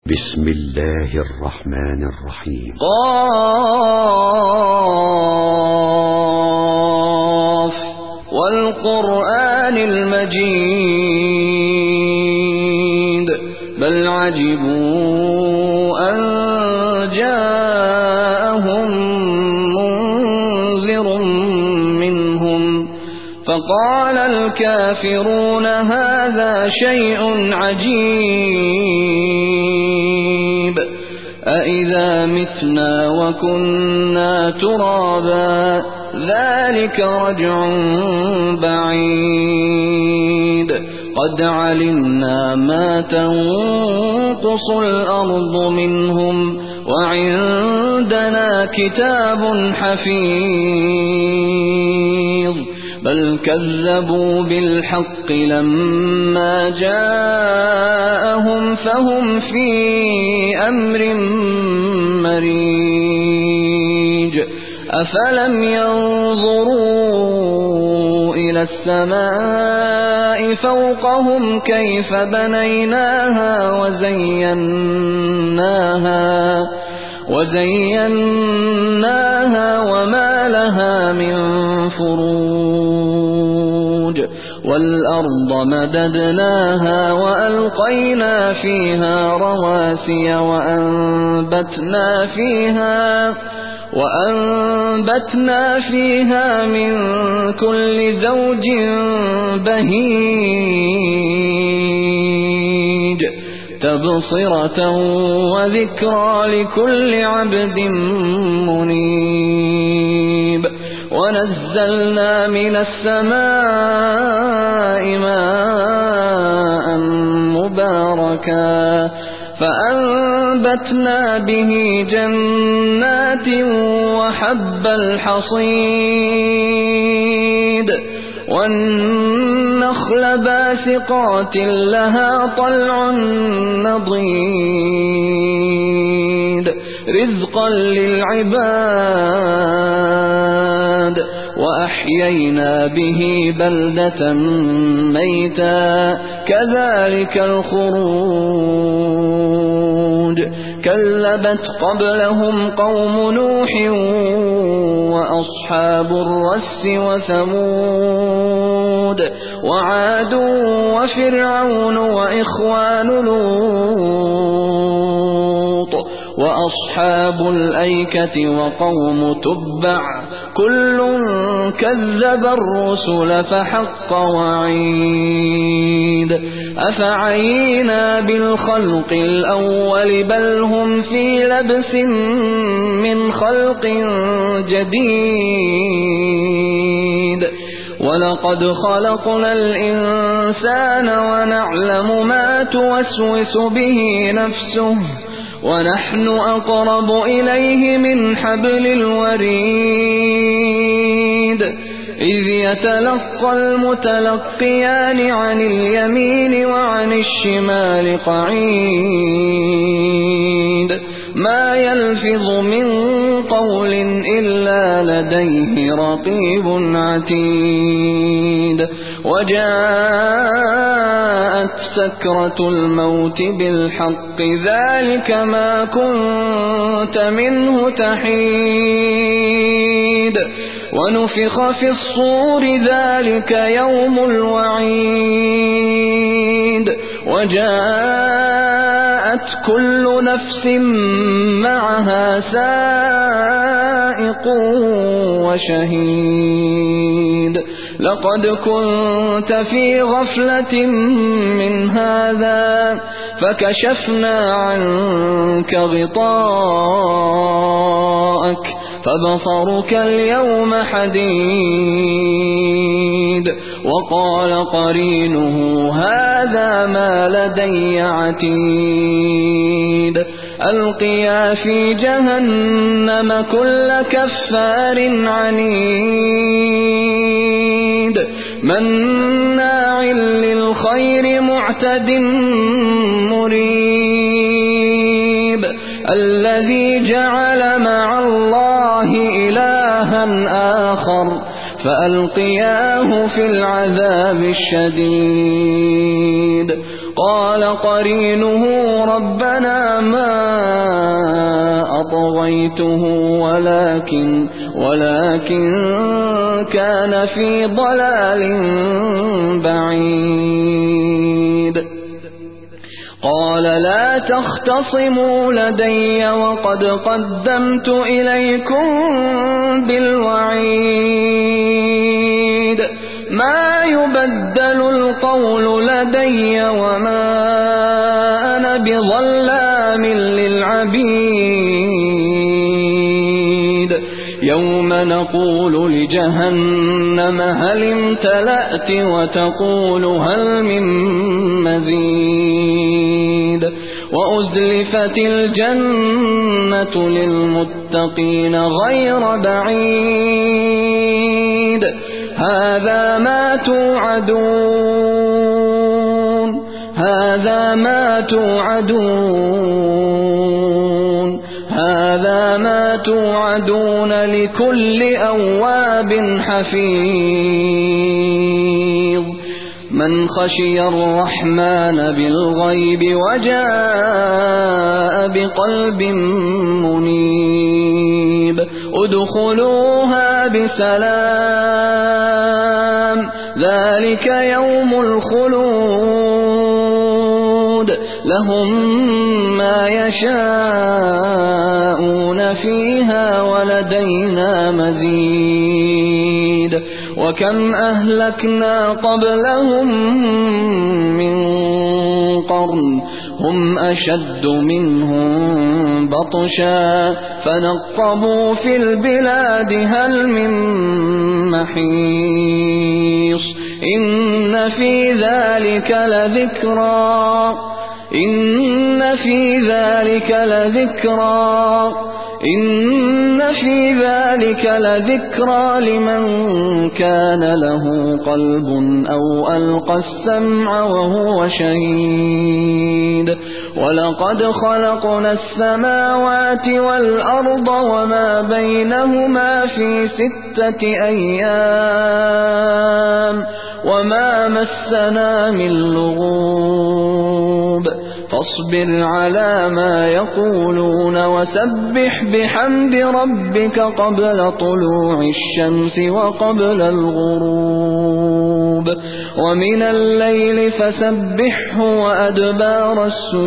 بسم الله الرحمن الرحيم. قاف والقرآن المجيد بل عجبوا أن جاءهم منذر منهم فقال الكافرون هذا شيء عجيب أإذا متنا وكنا ترابا ذلك رجع بعيد قد علمنا ما تنقص الأرض منهم وعندنا كتاب حفيظ بل كذبوا بالحق لما جاءهم فهم في أمر مريج أفلم ينظروا إلى السماء فوقهم كيف بنيناها وزيناها وما لها من فروج والأرض مددناها وألقينا فيها رواسي وأنبتنا فيها من كل زوج بهيج تبصرة وذكرى لكل عبد منيب ونزلنا من السماء ماء مباركا فأنبتنا به جنات وحب الحصيد والنخل باسقات لها طلع نضيد رزقا للعباد وأحيينا به بلدة ميتا كذلك الخروج كذبت قبلهم قوم نوح وأصحاب الرس وثمود وعاد وفرعون وإخوان لوط وأصحاب الأيكة وقوم تبع كل كذب الرسل فحق وعيد أفعينا بالخلق الأول بل هم في لبس من خلق جديد ولقد خلقنا الإنسان ونعلم ما توسوس به نفسه ونحن أقرب إليه من حبل الوريد إذ يتلقى المتلقيان عن اليمين وعن الشمال قعيد ما يلفظ من قول إلا لديه رقيب عتيد وجاءت سكرة الموت بالحق ذلك ما كنت منه تحيد ونفخ في الصور ذلك يوم الوعيد وجاءت كل نفس معها سائق وشهيد لقد كنت في غفلة من هذا فكشفنا عنك غطاءك فبصرك اليوم حديد وقال قرينه هذا ما لدي عتيد ألقيا في جهنم كل كفار عنيد مناع للخير معتد مريب الذي جعل مع الله إلها آخر فألقياه في العذاب الشديد قال قرينه ربنا ما أطغيته ولكن كان في ضلال بعيد. قال لا تختصموا لدي وقد قدمت إليكم بالوعيد ما يبدل القول لدي وما أنا بظلام للعبيد. يوم نقول لجهنم هل امتلأت وتقول هل من مزيد وأزلفت الجنة للمتقين غير بعيد هذا ما توعدون لكل أواب حفيظ. من خشي الرحمن بالغيب وجاء بقلب منيب ادخلوها بسلام ذلك يوم الخلود لهم ما يشاءون فيها ولدينا مزيد. وكم أهلكنا قبلهم من قرن هم أشد منهم بطشا فنقبوا في البلاد هل من محيص. إن في ذلك لذكرى لمن كان له قلب أو ألقى السمع وهو شهيد. ولقد خلقنا السماوات والأرض وما بينهما في 6 أيام وما مسنا من لغوب. فاصبر على ما يقولون وسبح بحمد ربك قبل طلوع الشمس وقبل الغروب ومن الليل فسبحه وأدبار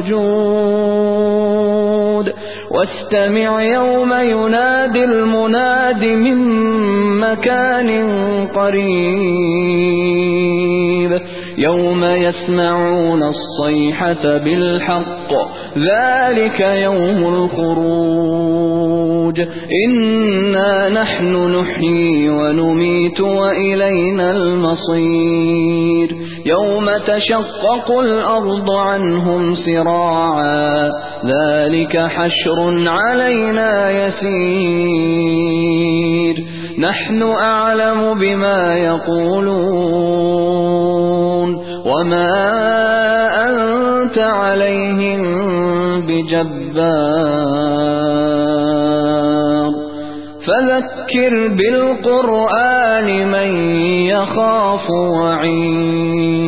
السجود واستمع يوم ينادي المناد من مكان قريب يوم يسمعون الصيحة بالحق ذلك يوم الخروج. إنا نحن نحيي ونميت وإلينا المصير. يوم تشقق الأرض عنهم سراعا ذلك حشر علينا يسير. نحن أعلم بما يقولون وما أنت عليهم بجبار فذكر بالقرآن من يخاف وعيد.